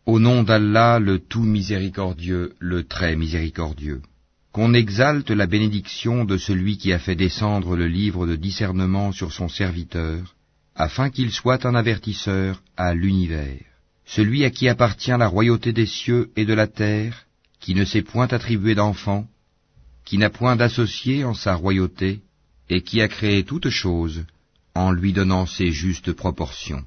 Au nom d'Allah, le tout miséricordieux, le très miséricordieux. Qu'on exalte la bénédiction de celui qui a fait descendre le livre de discernement sur son serviteur, afin qu'il soit un avertisseur à l'univers. Celui à qui appartient la royauté des cieux et de la terre, qui ne s'est point attribué d'enfant, qui n'a point d'associé en sa royauté, et qui a créé toutes choses, en lui donnant ses justes proportions.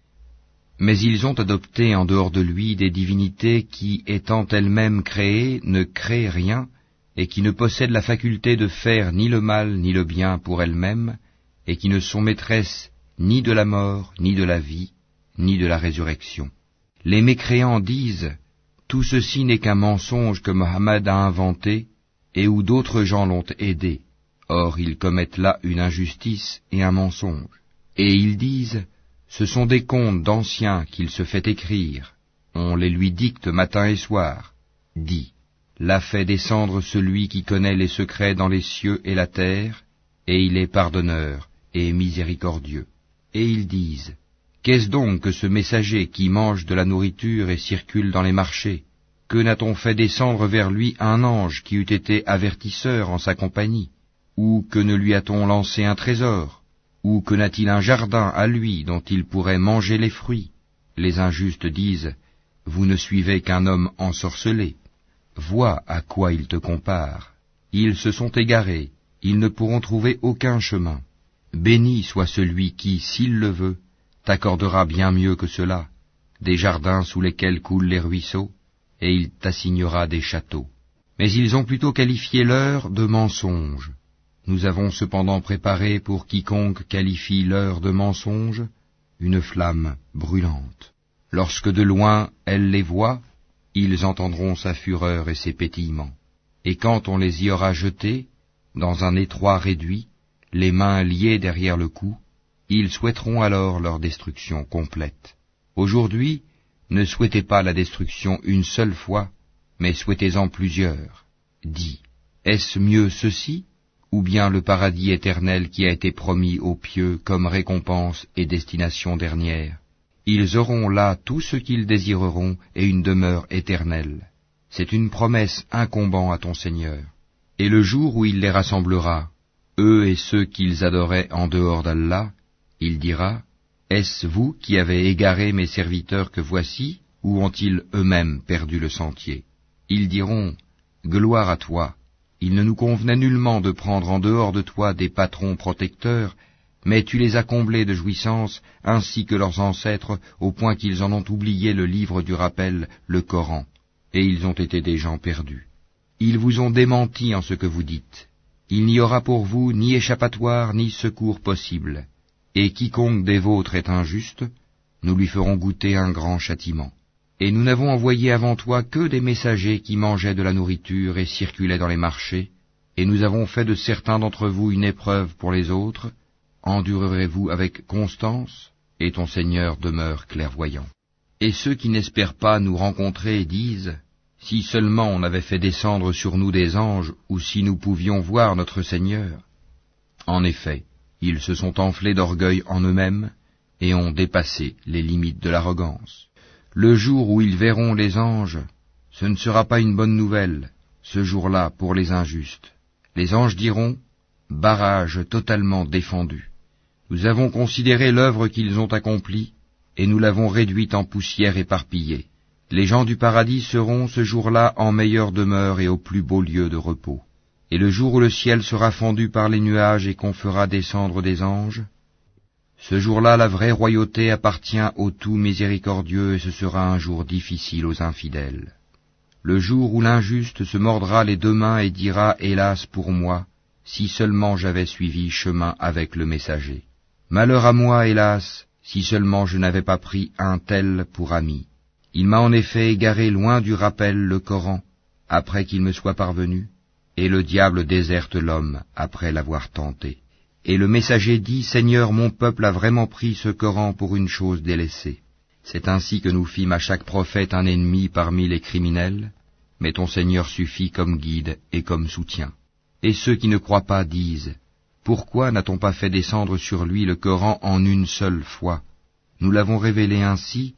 Mais ils ont adopté en dehors de lui des divinités qui, étant elles-mêmes créées, ne créent rien, et qui ne possèdent la faculté de faire ni le mal ni le bien pour elles-mêmes, et qui ne sont maîtresses ni de la mort, ni de la vie, ni de la résurrection. Les mécréants disent, tout ceci n'est qu'un mensonge que Mohammed a inventé, et où d'autres gens l'ont aidé. Or ils commettent là une injustice et un mensonge. Et ils disent, ce sont des contes d'anciens qu'il se fait écrire, on les lui dicte matin et soir. Dis, l'a fait descendre celui qui connaît les secrets dans les cieux et la terre, et il est pardonneur et miséricordieux. Et ils disent, qu'est-ce donc que ce messager qui mange de la nourriture et circule dans les marchés? Que n'a-t-on fait descendre vers lui un ange qui eût été avertisseur en sa compagnie? Ou que ne lui a-t-on lancé un trésor? Ou que n'a-t-il un jardin à lui dont il pourrait manger les fruits? Les injustes disent, vous ne suivez qu'un homme ensorcelé. Vois à quoi ils te comparent. Ils se sont égarés, ils ne pourront trouver aucun chemin. Béni soit celui qui, s'il le veut, t'accordera bien mieux que cela, des jardins sous lesquels coulent les ruisseaux, et il t'assignera des châteaux. Mais ils ont plutôt qualifié l'heure de mensonge. Nous avons cependant préparé pour quiconque qualifie l'heure de mensonge une flamme brûlante. Lorsque de loin elle les voit, ils entendront sa fureur et ses pétillements. Et quand on les y aura jetés, dans un étroit réduit, les mains liées derrière le cou, ils souhaiteront alors leur destruction complète. Aujourd'hui, ne souhaitez pas la destruction une seule fois, mais souhaitez-en plusieurs. Dis, est-ce mieux ceci, ou bien le paradis éternel qui a été promis aux pieux comme récompense et destination dernière? Ils auront là tout ce qu'ils désireront et une demeure éternelle. C'est une promesse incombant à ton Seigneur. Et le jour où il les rassemblera, eux et ceux qu'ils adoraient en dehors d'Allah, il dira, est-ce vous qui avez égaré mes serviteurs que voici, ou ont-ils eux-mêmes perdu le sentier? Ils diront, gloire à toi, il ne nous convenait nullement de prendre en dehors de toi des patrons protecteurs, mais tu les as comblés de jouissances, ainsi que leurs ancêtres, au point qu'ils en ont oublié le livre du rappel, le Coran, et ils ont été des gens perdus. Ils vous ont démenti en ce que vous dites. Il n'y aura pour vous ni échappatoire ni secours possible. Et quiconque des vôtres est injuste, nous lui ferons goûter un grand châtiment. Et nous n'avons envoyé avant toi que des messagers qui mangeaient de la nourriture et circulaient dans les marchés, et nous avons fait de certains d'entre vous une épreuve pour les autres. Endurerez-vous avec constance, et ton Seigneur demeure clairvoyant. Et ceux qui n'espèrent pas nous rencontrer disent, si seulement on avait fait descendre sur nous des anges, ou si nous pouvions voir notre Seigneur. En effet, ils se sont enflés d'orgueil en eux-mêmes, et ont dépassé les limites de l'arrogance. Le jour où ils verront les anges, ce ne sera pas une bonne nouvelle, ce jour-là pour les injustes. Les anges diront, barrage totalement défendu. Nous avons considéré l'œuvre qu'ils ont accomplie, et nous l'avons réduite en poussière éparpillée. Les gens du paradis seront ce jour-là en meilleure demeure et au plus beau lieu de repos. Et le jour où le ciel sera fendu par les nuages et qu'on fera descendre des anges, ce jour-là la vraie royauté appartient au tout miséricordieux et ce sera un jour difficile aux infidèles. Le jour où l'injuste se mordra les deux mains et dira « Hélas pour moi, si seulement j'avais suivi chemin avec le messager. Malheur à moi, hélas, si seulement je n'avais pas pris un tel pour ami. Il m'a en effet égaré loin du rappel le Coran, après qu'il me soit parvenu, et le diable déserte l'homme après l'avoir tenté. Et le messager dit, Seigneur, mon peuple a vraiment pris ce Coran pour une chose délaissée. C'est ainsi que nous fîmes à chaque prophète un ennemi parmi les criminels, mais ton Seigneur suffit comme guide et comme soutien. Et ceux qui ne croient pas disent, pourquoi n'a-t-on pas fait descendre sur lui le Coran en une seule fois? Nous l'avons révélé ainsi,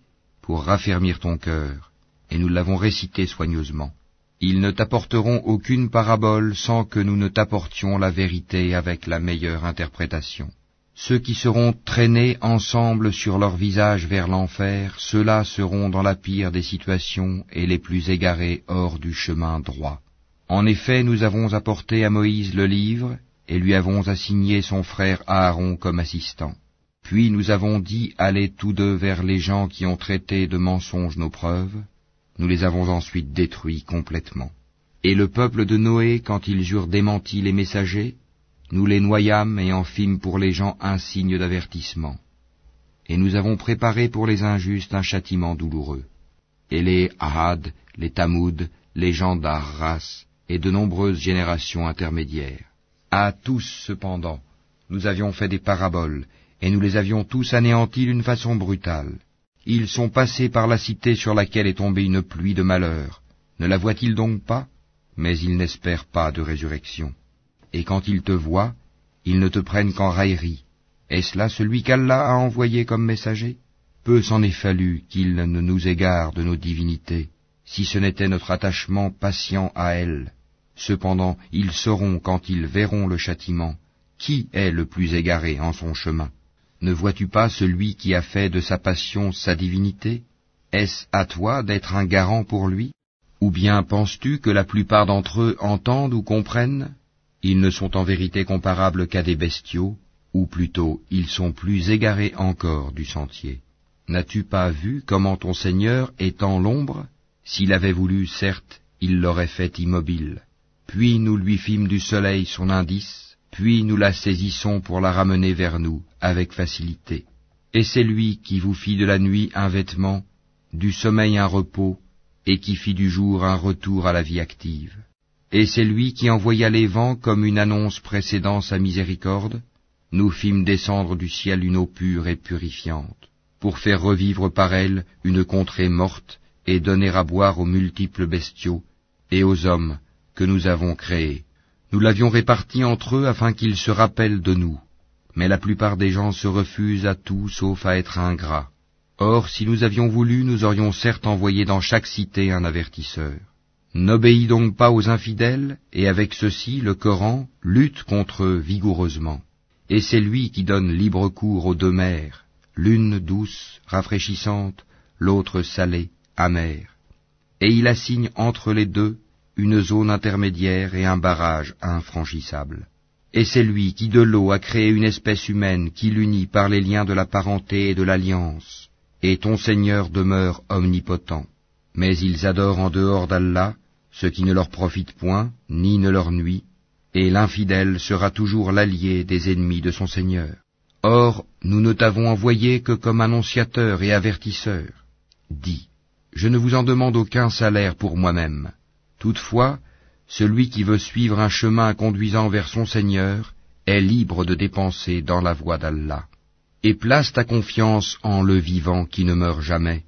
pour raffermir ton cœur, et nous l'avons récité soigneusement. Ils ne t'apporteront aucune parabole sans que nous ne t'apportions la vérité avec la meilleure interprétation. Ceux qui seront traînés ensemble sur leur visage vers l'enfer, ceux-là seront dans la pire des situations et les plus égarés hors du chemin droit. En effet, nous avons apporté à Moïse le livre, et lui avons assigné son frère Aaron comme assistant. Puis nous avons dit, allez tous deux vers les gens qui ont traité de mensonges nos preuves. Nous les avons ensuite détruits complètement. Et le peuple de Noé, quand ils eurent démenti les messagers, nous les noyâmes et en fîmes pour les gens un signe d'avertissement. Et nous avons préparé pour les injustes un châtiment douloureux. Et les Ahad, les Tamoud, les gens d'Arras, et de nombreuses générations intermédiaires. À tous, cependant, nous avions fait des paraboles, et nous les avions tous anéantis d'une façon brutale. Ils sont passés par la cité sur laquelle est tombée une pluie de malheur. Ne la voient-ils donc pas? Mais ils n'espèrent pas de résurrection. Et quand ils te voient, ils ne te prennent qu'en raillerie. Est-ce là celui qu'Allah a envoyé comme messager? Peu s'en est fallu qu'il ne nous égare de nos divinités, si ce n'était notre attachement patient à elles. Cependant, ils sauront quand ils verront le châtiment, qui est le plus égaré en son chemin. Ne vois-tu pas celui qui a fait de sa passion sa divinité? Est-ce à toi d'être un garant pour lui? Ou bien penses-tu que la plupart d'entre eux entendent ou comprennent? Ils ne sont en vérité comparables qu'à des bestiaux, ou plutôt ils sont plus égarés encore du sentier. N'as-tu pas vu comment ton Seigneur est en l'ombre? S'il avait voulu, certes, il l'aurait fait immobile. Puis nous lui fîmes du soleil son indice, puis nous la saisissons pour la ramener vers nous, avec facilité. Et c'est lui qui vous fit de la nuit un vêtement, du sommeil un repos, et qui fit du jour un retour à la vie active. Et c'est lui qui envoya les vents comme une annonce précédant sa miséricorde. Nous fîmes descendre du ciel une eau pure et purifiante, pour faire revivre par elle une contrée morte, et donner à boire aux multiples bestiaux, et aux hommes que nous avons créés. Nous l'avions réparti entre eux afin qu'ils se rappellent de nous. Mais la plupart des gens se refusent à tout sauf à être ingrats. Or, si nous avions voulu, nous aurions certes envoyé dans chaque cité un avertisseur. N'obéis donc pas aux infidèles, et avec ceci, le Coran lutte contre eux vigoureusement. Et c'est lui qui donne libre cours aux deux mers, l'une douce, rafraîchissante, l'autre salée, amère. Et il assigne entre les deux une zone intermédiaire et un barrage infranchissable. Et c'est lui qui de l'eau a créé une espèce humaine qui l'unit par les liens de la parenté et de l'alliance. Et ton Seigneur demeure omnipotent. Mais ils adorent en dehors d'Allah ce qui ne leur profite point, ni ne leur nuit, et l'infidèle sera toujours l'allié des ennemis de son Seigneur. Or, nous ne t'avons envoyé que comme annonciateur et avertisseur. Dis, je ne vous en demande aucun salaire pour moi-même. Toutefois, celui qui veut suivre un chemin conduisant vers son Seigneur est libre de dépenser dans la voie d'Allah. Et place ta confiance en le vivant qui ne meurt jamais.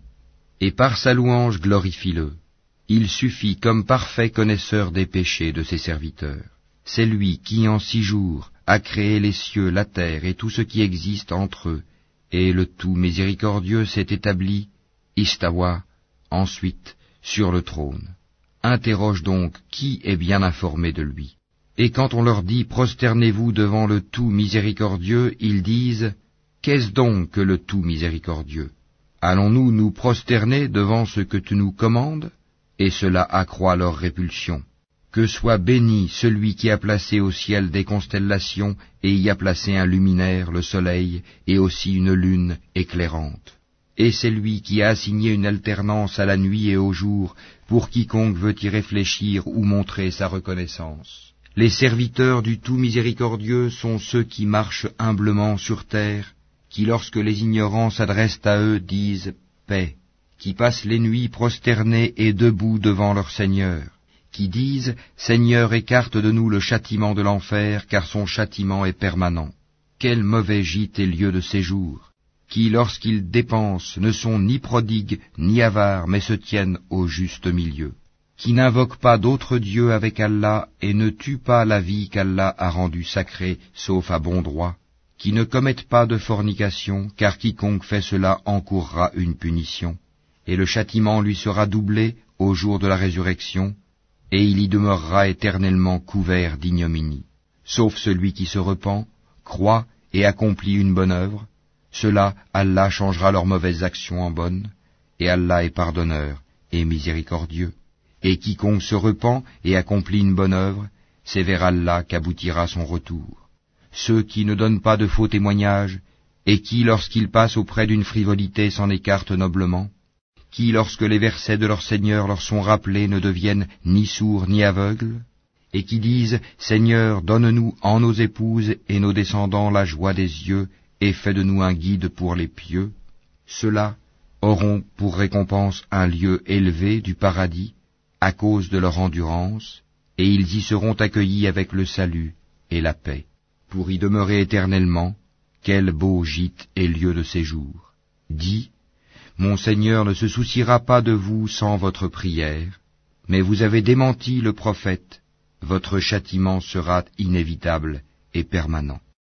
Et par sa louange glorifie-le. Il suffit comme parfait connaisseur des péchés de ses serviteurs. C'est lui qui, en 6 jours, a créé les cieux, la terre et tout ce qui existe entre eux, et le tout miséricordieux s'est établi, istawa, ensuite, sur le trône. Interroge donc qui est bien informé de lui. Et quand on leur dit « Prosternez-vous devant le tout miséricordieux », ils disent « Qu'est-ce donc que le tout miséricordieux? Allons-nous nous prosterner devant ce que tu nous commandes ?» Et cela accroît leur répulsion. Que soit béni celui qui a placé au ciel des constellations et y a placé un luminaire, le soleil, et aussi une lune éclairante. Et c'est lui qui a assigné une alternance à la nuit et au jour pour quiconque veut y réfléchir ou montrer sa reconnaissance. Les serviteurs du tout miséricordieux sont ceux qui marchent humblement sur terre, qui lorsque les ignorants s'adressent à eux disent « paix », qui passent les nuits prosternés et debout devant leur Seigneur, qui disent « Seigneur, écarte de nous le châtiment de l'enfer, car son châtiment est permanent. Quel mauvais gîte et lieu de séjour !» qui, lorsqu'ils dépensent, ne sont ni prodigues ni avares, mais se tiennent au juste milieu, qui n'invoquent pas d'autre Dieu avec Allah et ne tuent pas la vie qu'Allah a rendue sacrée, sauf à bon droit, qui ne commettent pas de fornication, car quiconque fait cela encourra une punition, et le châtiment lui sera doublé au jour de la résurrection, et il y demeurera éternellement couvert d'ignominie. Sauf celui qui se repent, croit et accomplit une bonne œuvre, ceux-là, Allah changera leurs mauvaises actions en bonnes, et Allah est pardonneur et miséricordieux. Et quiconque se repent et accomplit une bonne œuvre, c'est vers Allah qu'aboutira son retour. Ceux qui ne donnent pas de faux témoignages, et qui, lorsqu'ils passent auprès d'une frivolité, s'en écartent noblement, qui, lorsque les versets de leur Seigneur leur sont rappelés, ne deviennent ni sourds ni aveugles, et qui disent « Seigneur, donne-nous en nos épouses et nos descendants la joie des yeux, et fais de nous un guide pour les pieux », ceux-là auront pour récompense un lieu élevé du paradis, à cause de leur endurance, et ils y seront accueillis avec le salut et la paix. Pour y demeurer éternellement, quel beau gîte et lieu de séjour. Dis, mon Seigneur ne se souciera pas de vous sans votre prière, mais vous avez démenti le prophète, votre châtiment sera inévitable et permanent.